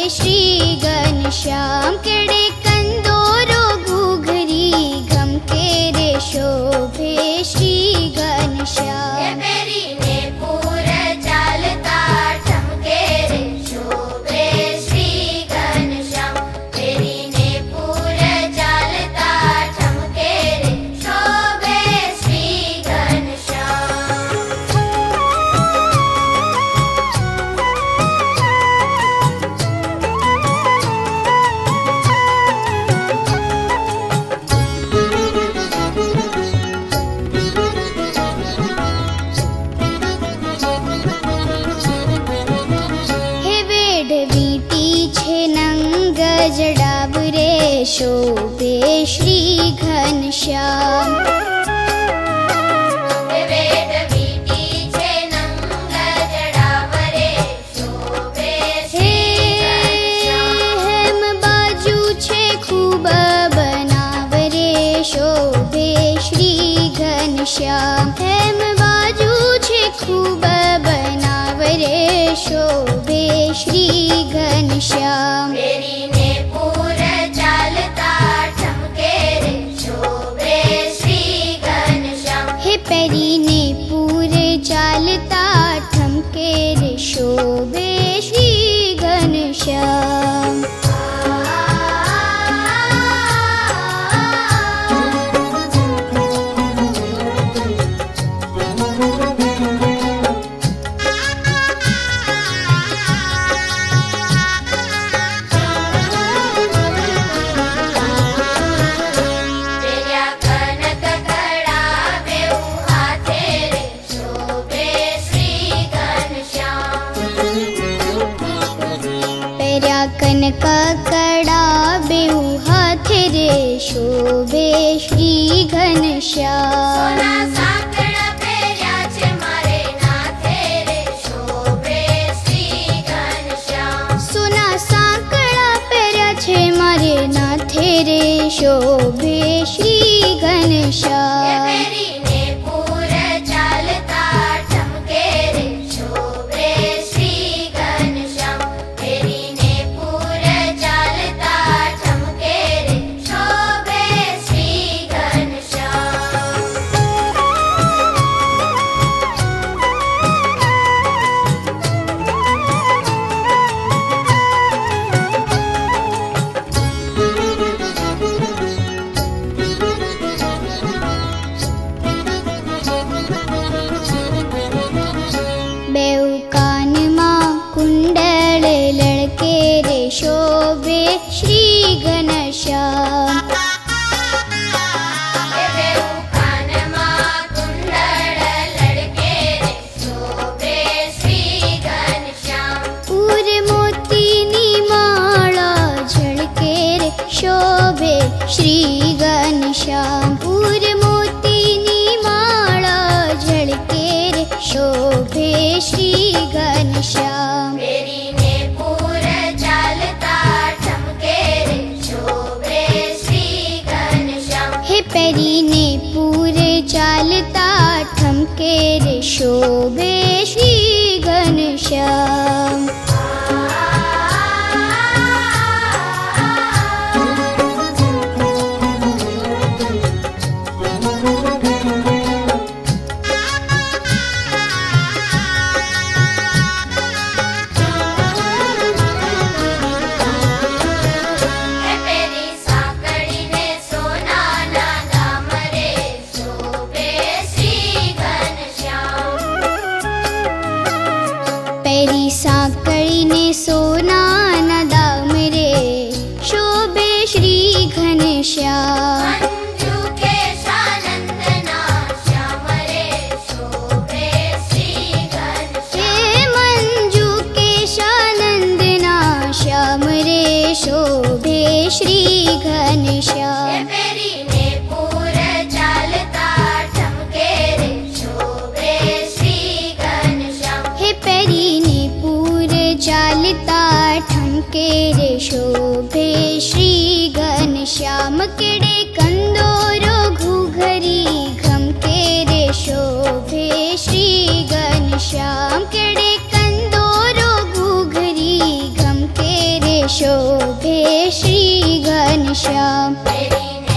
श्री घनश्याम केड़े कंदोरो घूघरी घमके रे शोभे श्री घनश्याम। पेरी ने पूर चालता ठमके रे शोभे श्री घनश्याम। पेरी ने पूर चालता ठमके रे शोभे श्री घनश्याम। जड़ाब रे शोभे श्री घनश्याम। वेद बीटी छे नंग जड़ाब रे शोभे श्री घनश्याम। हेम बाजू छे खूब बनाव रे शोभे श्री घनश्याम। हेम बाजू छे खूब बनाव रे शोभे श्री घनश्याम। पेरी ने पूर चालता ठमके रे शोभे श्री घनश्याम। हे पेरी ने पूरे चालता ठमके रे शोभे श्री घनश्याम। कनक कड़ा बेहू हाथ रे शोभे श्री घनश्याम। सोना सांकड़ा पेर्या छे मारे नाथे रे शोभे श्री घनश्याम। सोना सांकड़ा पेर्या छे मारे नाथे रे शोभे श्री घनश्याम। पेरी ने पूर चालता ठमके रे शोभे श्री घनश्याम। पेरी ने पूर चालता ठमके रे शोभे श्री घनश्याम। बेउ कान मां कुंडल लड़के रे शोभे श्री घनश्याम। बेउ कान मां कुंडल लड़के रे शोभे श्री घनश्याम। पूर मोतीनी माला झलके रे शोभे श्री घनश्याम। पूर मोतीनी माला झलके रे शोभे श्री घनश्याम। पेरी ने पूर चालता ठमके रे शोभे श्री घनश्याम। हे पेरी ने पूरे चालता ठमके रे शोभे श्री घनश्याम। पेरी साकड़ी ने सोना ना दाम रे शोभे श्री घनश्याम। पेरी साकड़ी ने सोना न दाम रे शोभे श्री घनश्याम। मंजू के शानंद ना श्याम रे शोभे श्री घनश्याम। हे मंजू के शानंद ना श्याम रे शोभे श्री घनश्याम। पेरी ने पूर चालता ठमके रे शोभे श्री घनश्याम। हे पेरी ने पूरे चालता ठमके रे शोभे श्री घनश्याम। केड़े कंदोरो घूघरी घमके रे शोभे श्री घनश्याम। केड़े कंदोरो घूघरी घमके रे शोभे श्री घनश्याम। तेरी